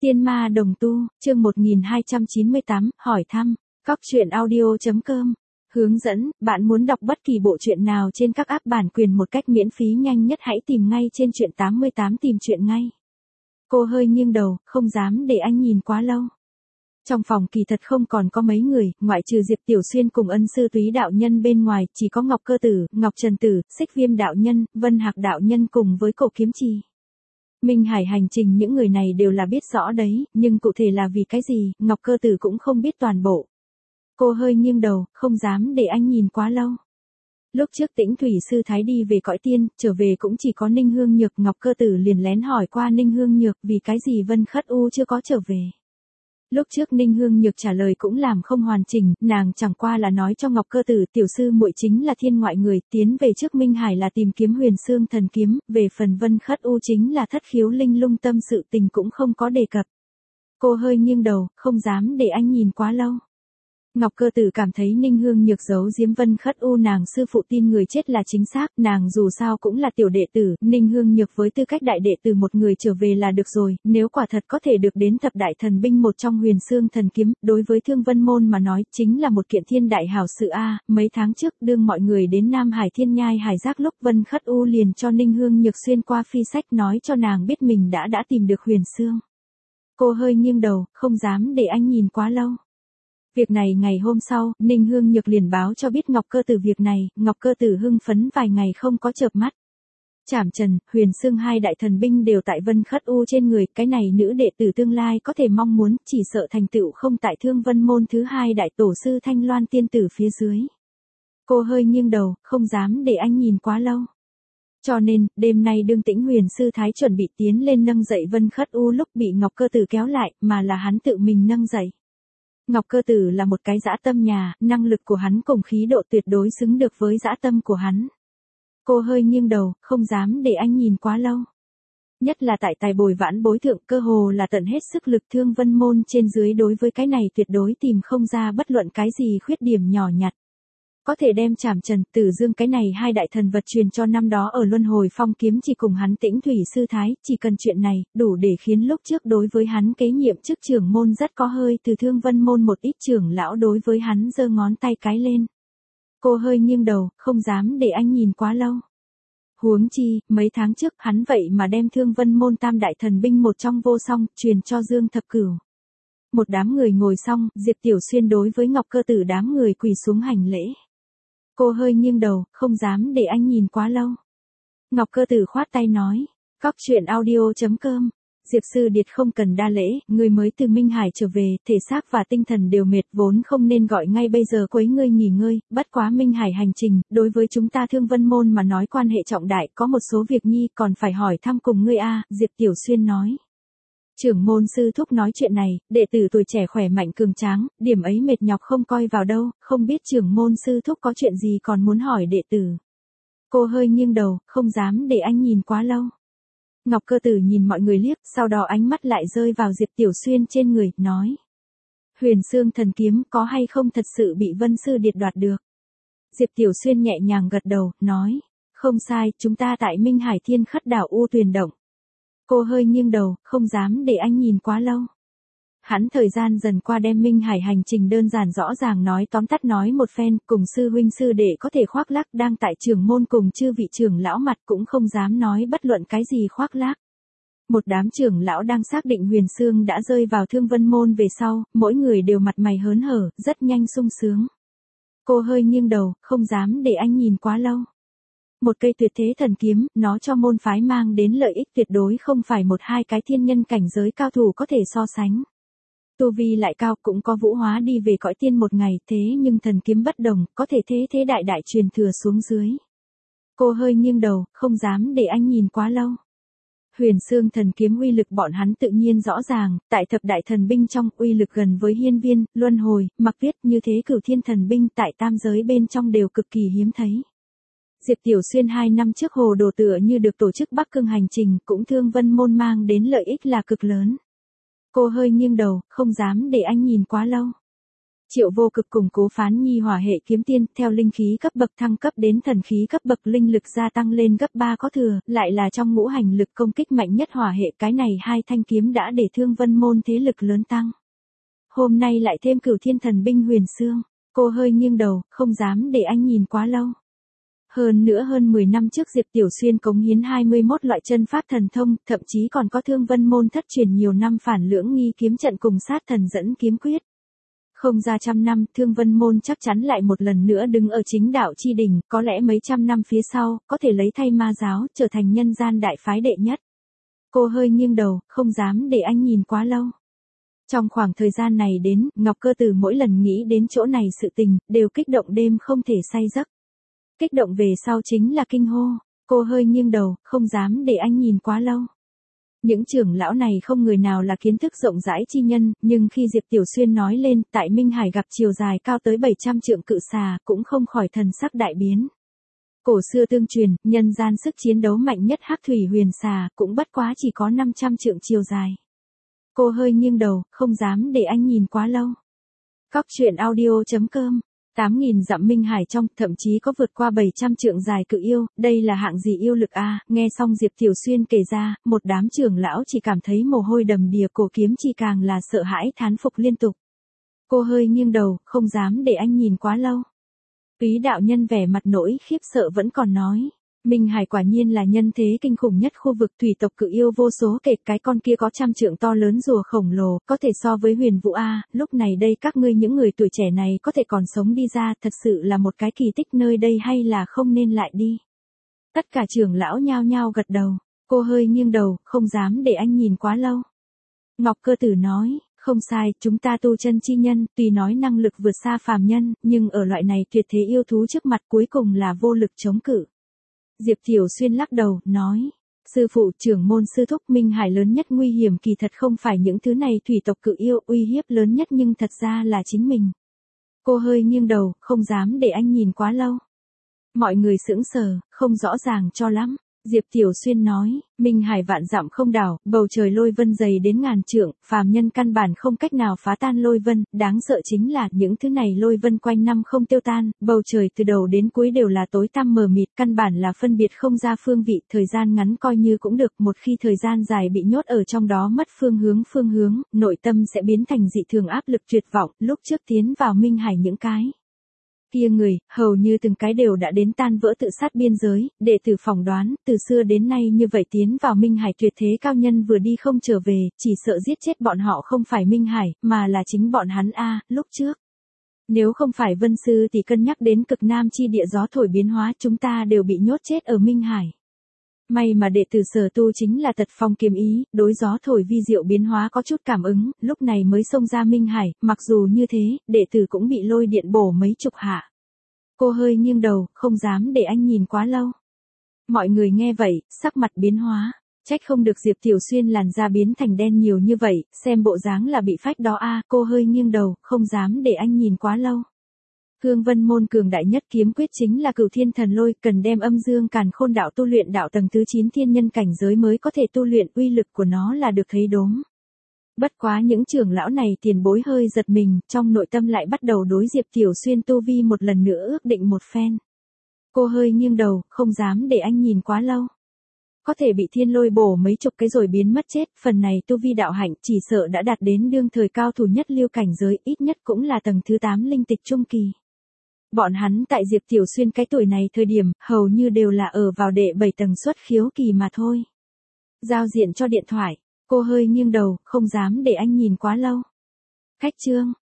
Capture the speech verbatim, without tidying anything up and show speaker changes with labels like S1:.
S1: Tiên ma đồng tu, chương một nghìn hai trăm chín mươi tám, hỏi thăm, cóc truyện audio chấm com. Hướng dẫn, bạn muốn đọc bất kỳ bộ truyện nào trên các app bản quyền một cách miễn phí nhanh nhất hãy tìm ngay trên truyện tám mươi tám tìm truyện ngay. Cô hơi nghiêng đầu, không dám để anh nhìn quá lâu. Trong phòng kỳ thật không còn có mấy người, ngoại trừ Diệp Tiểu Xuyên cùng Ân Sư Túy đạo nhân bên ngoài, chỉ có Ngọc Cơ Tử, Ngọc Trần Tử, Xích Viêm đạo nhân, Vân Hạc đạo nhân cùng với Cổ Kiếm Trì. Minh Hải hành trình những người này đều là biết rõ đấy, nhưng cụ thể là vì cái gì, Ngọc Cơ Tử cũng không biết toàn bộ. Cô hơi nghiêng đầu, không dám để anh nhìn quá lâu. Lúc trước Tĩnh Thủy Sư Thái đi về cõi tiên, trở về cũng chỉ có Ninh Hương Nhược, Ngọc Cơ Tử liền lén hỏi qua Ninh Hương Nhược vì cái gì Vân Khất U chưa có trở về. Lúc trước Ninh Hương Nhược trả lời cũng làm không hoàn chỉnh, nàng chẳng qua là nói cho Ngọc Cơ Tử tiểu sư muội chính là thiên ngoại người, tiến về trước Minh Hải là tìm kiếm huyền xương thần kiếm, về phần Vân Khất U chính là thất khiếu linh lung tâm sự tình cũng không có đề cập. Cô hơi nghiêng đầu, không dám để anh nhìn quá lâu. Ngọc Cơ Tử cảm thấy Ninh Hương Nhược giấu giếm Vân Khất U nàng sư phụ tin người chết là chính xác, nàng dù sao cũng là tiểu đệ tử, Ninh Hương Nhược với tư cách đại đệ tử một người trở về là được rồi, nếu quả thật có thể được đến thập đại thần binh một trong huyền xương thần kiếm, đối với Thương Vân Môn mà nói, chính là một kiện thiên đại hảo sự a. Mấy tháng trước, đương mọi người đến Nam Hải Thiên Nhai Hải Giác lúc Vân Khất U liền cho Ninh Hương Nhược xuyên qua phi sách nói cho nàng biết mình đã đã tìm được huyền xương. Cô hơi nghiêng đầu, không dám để anh nhìn quá lâu. Việc này ngày hôm sau, Ninh Hương Nhược liền báo cho biết Ngọc Cơ Tử việc này, Ngọc Cơ Tử hưng phấn vài ngày không có chợp mắt. Trảm Trần, Huyền Xương hai đại thần binh đều tại Vân Khất U trên người, cái này nữ đệ tử tương lai có thể mong muốn, chỉ sợ thành tựu không tại Thương Vân Môn thứ hai đại tổ sư Thanh Loan tiên tử phía dưới. Cô hơi nghiêng đầu, không dám để anh nhìn quá lâu. Cho nên, đêm nay đương Tĩnh Huyền Sư Thái chuẩn bị tiến lên nâng dậy Vân Khất U lúc bị Ngọc Cơ Tử kéo lại, mà là hắn tự mình nâng dậy. Ngọc Cơ Tử là một cái dã tâm nhà, năng lực của hắn cùng khí độ tuyệt đối xứng được với dã tâm của hắn. Cô hơi nghiêng đầu, không dám để anh nhìn quá lâu. Nhất là tại tài bồi vãn bối thượng cơ hồ là tận hết sức lực Thương Vân Môn trên dưới đối với cái này tuyệt đối tìm không ra bất luận cái gì khuyết điểm nhỏ nhặt. Có thể đem Trảm Trần, Tử Dương cái này hai đại thần vật truyền cho năm đó ở Luân Hồi Phong Kiếm chỉ cùng hắn Tĩnh Thủy Sư Thái, chỉ cần chuyện này, đủ để khiến lúc trước đối với hắn kế nhiệm chức trưởng môn rất có hơi từ Thương Vân Môn một ít trưởng lão đối với hắn giơ ngón tay cái lên. Cô hơi nghiêng đầu, không dám để anh nhìn quá lâu. Huống chi, mấy tháng trước hắn vậy mà đem Thương Vân Môn tam đại thần binh một trong vô song, truyền cho Dương Thập Cửu. Một đám người ngồi xong, Diệp Tiểu Xuyên đối với Ngọc Cơ Tử đám người quỳ xuống hành lễ. Cô hơi nghiêng đầu, không dám để anh nhìn quá lâu. Ngọc Cơ Tử khoát tay nói, cóc truyện audio chấm com. Diệp Sư Điệt không cần đa lễ, người mới từ Minh Hải trở về, thể xác và tinh thần đều mệt vốn không nên gọi ngay bây giờ quấy ngươi nghỉ ngơi, bất quá Minh Hải hành trình, đối với chúng ta Thương Vân Môn mà nói quan hệ trọng đại, có một số việc nhi còn phải hỏi thăm cùng ngươi a. Diệp Tiểu Xuyên nói. Trưởng môn sư thúc nói chuyện này, đệ tử tuổi trẻ khỏe mạnh cường tráng, điểm ấy mệt nhọc không coi vào đâu, không biết trưởng môn sư thúc có chuyện gì còn muốn hỏi đệ tử. Cô hơi nghiêng đầu, không dám để anh nhìn quá lâu. Ngọc Cơ Tử nhìn mọi người liếc, sau đó ánh mắt lại rơi vào Diệp Tiểu Xuyên trên người, nói. Huyền xương thần kiếm có hay không thật sự bị Vân Sư Điệt đoạt được? Diệp Tiểu Xuyên nhẹ nhàng gật đầu, nói. Không sai, chúng ta tại Minh Hải Thiên Khất đảo U Tuyền Động. Cô hơi nghiêng đầu, không dám để anh nhìn quá lâu. Hắn thời gian dần qua đem Minh Hải hành trình đơn giản rõ ràng nói tóm tắt nói một phen, cùng sư huynh sư đệ có thể khoác lác đang tại trưởng môn cùng chư vị trưởng lão mặt cũng không dám nói bất luận cái gì khoác lác. Một đám trưởng lão đang xác định huyền xương đã rơi vào Thương Vân Môn về sau, mỗi người đều mặt mày hớn hở, rất nhanh sung sướng. Cô hơi nghiêng đầu, không dám để anh nhìn quá lâu. Một cây tuyệt thế thần kiếm, nó cho môn phái mang đến lợi ích tuyệt đối không phải một hai cái thiên nhân cảnh giới cao thủ có thể so sánh. Tu vi lại cao cũng có vũ hóa đi về cõi tiên một ngày, thế nhưng thần kiếm bất đồng, có thể thế thế đại đại truyền thừa xuống dưới. Cô hơi nghiêng đầu, không dám để anh nhìn quá lâu. Huyền xương thần kiếm uy lực bọn hắn tự nhiên rõ ràng, tại thập đại thần binh trong uy lực gần với hiên viên, luân hồi, mặc viết như thế cửu thiên thần binh tại tam giới bên trong đều cực kỳ hiếm thấy. Diệp Tiểu Xuyên hai năm trước hồ đồ tựa như được tổ chức Bắc Cương hành trình, cũng Thương Vân Môn mang đến lợi ích là cực lớn. Cô hơi nghiêng đầu, không dám để anh nhìn quá lâu. Triệu Vô Cực cùng Cố Phán Nhi hỏa hệ kiếm tiên, theo linh khí cấp bậc thăng cấp đến thần khí cấp bậc linh lực gia tăng lên gấp ba có thừa, lại là trong ngũ hành lực công kích mạnh nhất hỏa hệ, cái này hai thanh kiếm đã để Thương Vân môn thế lực lớn tăng. Hôm nay lại thêm Cửu Thiên Thần binh Huyền Xương, cô hơi nghiêng đầu, không dám để anh nhìn quá lâu. Hơn nữa hơn mười năm trước Diệp Tiểu Xuyên cống hiến hai mươi mốt loại chân pháp thần thông, thậm chí còn có Thương Vân môn thất truyền nhiều năm phản lưỡng nghi kiếm trận cùng sát thần dẫn kiếm quyết. Không ra trăm năm, Thương Vân môn chắc chắn lại một lần nữa đứng ở chính đạo chi đỉnh, có lẽ mấy trăm năm phía sau, có thể lấy thay ma giáo, trở thành nhân gian đại phái đệ nhất. Cô hơi nghiêng đầu, không dám để anh nhìn quá lâu. Trong khoảng thời gian này đến, Ngọc Cơ Tử mỗi lần nghĩ đến chỗ này sự tình, đều kích động đêm không thể say giấc. Kích động về sau chính là kinh hô, cô hơi nghiêng đầu, không dám để anh nhìn quá lâu. Những trưởng lão này không người nào là kiến thức rộng rãi chi nhân, nhưng khi Diệp Tiểu Xuyên nói lên, tại Minh Hải gặp chiều dài cao tới bảy trăm trượng cự xà, cũng không khỏi thần sắc đại biến. Cổ xưa tương truyền, nhân gian sức chiến đấu mạnh nhất Hắc Thủy Huyền Xà, cũng bất quá chỉ có năm trăm trượng chiều dài. Cô hơi nghiêng đầu, không dám để anh nhìn quá lâu. Cóc truyện audio chấm com tám nghìn dặm Minh Hải trong, thậm chí có vượt qua bảy trăm trượng dài cự yêu, đây là hạng gì yêu lực a? Nghe xong Diệp Tiểu Xuyên kể ra, một đám trưởng lão chỉ cảm thấy mồ hôi đầm đìa, cổ kiếm chi càng là sợ hãi thán phục liên tục. Cô hơi nghiêng đầu, không dám để anh nhìn quá lâu. Úy đạo nhân vẻ mặt nỗi khiếp sợ vẫn còn nói. Minh Hải quả nhiên là nhân thế kinh khủng nhất khu vực, thủy tộc cự yêu vô số kể, cái con kia có trăm trượng to lớn rùa khổng lồ, có thể so với Huyền Vũ A, lúc này đây các ngươi những người tuổi trẻ này có thể còn sống đi ra, thật sự là một cái kỳ tích nơi đây, hay là không nên lại đi. Tất cả trưởng lão nhao nhao gật đầu, cô hơi nghiêng đầu, không dám để anh nhìn quá lâu. Ngọc Cơ Tử nói, không sai, chúng ta tu chân chi nhân, tuy nói năng lực vượt xa phàm nhân, nhưng ở loại này tuyệt thế yêu thú trước mặt cuối cùng là vô lực chống cự. Diệp Tiểu Xuyên lắc đầu, nói, sư phụ trưởng môn sư thúc, Minh Hải lớn nhất nguy hiểm kỳ thật không phải những thứ này thủy tộc cự yêu, uy hiếp lớn nhất nhưng thật ra là chính mình. Cô hơi nghiêng đầu, không dám để anh nhìn quá lâu. Mọi người sững sờ, không rõ ràng cho lắm. Diệp Tiểu Xuyên nói, Minh Hải vạn dặm không đảo, bầu trời lôi vân dày đến ngàn trượng, phàm nhân căn bản không cách nào phá tan lôi vân, đáng sợ chính là những thứ này lôi vân quanh năm không tiêu tan, bầu trời từ đầu đến cuối đều là tối tăm mờ mịt, căn bản là phân biệt không ra phương vị, thời gian ngắn coi như cũng được, một khi thời gian dài bị nhốt ở trong đó mất phương hướng phương hướng, nội tâm sẽ biến thành dị thường áp lực tuyệt vọng, lúc trước tiến vào Minh Hải những cái kia người, hầu như từng cái đều đã đến tan vỡ tự sát biên giới, đệ tử phỏng đoán, từ xưa đến nay như vậy tiến vào Minh Hải tuyệt thế cao nhân vừa đi không trở về, chỉ sợ giết chết bọn họ không phải Minh Hải, mà là chính bọn hắn a, lúc trước. Nếu không phải Vân Sư thì cân nhắc đến cực nam chi địa gió thổi biến hóa, chúng ta đều bị nhốt chết ở Minh Hải. May mà đệ tử Sở Tu chính là tật phong kiếm ý, đối gió thổi vi diệu biến hóa có chút cảm ứng, lúc này mới xông ra Minh Hải, mặc dù như thế, đệ tử cũng bị lôi điện bổ mấy chục hạ. Cô hơi nghiêng đầu, không dám để anh nhìn quá lâu. Mọi người nghe vậy, sắc mặt biến hóa, trách không được Diệp Tiểu Xuyên làn da biến thành đen nhiều như vậy, xem bộ dáng là bị phách đó a. Cô hơi nghiêng đầu, không dám để anh nhìn quá lâu. Cương Vân môn cường đại nhất kiếm quyết chính là Cửu Thiên Thần Lôi, cần đem Âm Dương Càn Khôn đạo tu luyện đạo tầng thứ chín thiên nhân cảnh giới mới có thể tu luyện, uy lực của nó là được thấy đốm. Bất quá những trưởng lão này tiền bối hơi giật mình, trong nội tâm lại bắt đầu đối Diệp Tiểu Xuyên tu vi một lần nữa ước định một phen. Cô hơi nghiêng đầu, không dám để anh nhìn quá lâu. Có thể bị thiên lôi bổ mấy chục cái rồi biến mất chết, phần này tu vi đạo hạnh chỉ sợ đã đạt đến đương thời cao thủ nhất lưu cảnh giới, ít nhất cũng là tầng thứ tám linh tịch trung kỳ. Bọn hắn tại Diệp Tiểu Xuyên cái tuổi này thời điểm, hầu như đều là ở vào đệ bảy tầng xuất khiếu kỳ mà thôi. Giao diện cho điện thoại, cô hơi nghiêng đầu, không dám để anh nhìn quá lâu. Cách chương.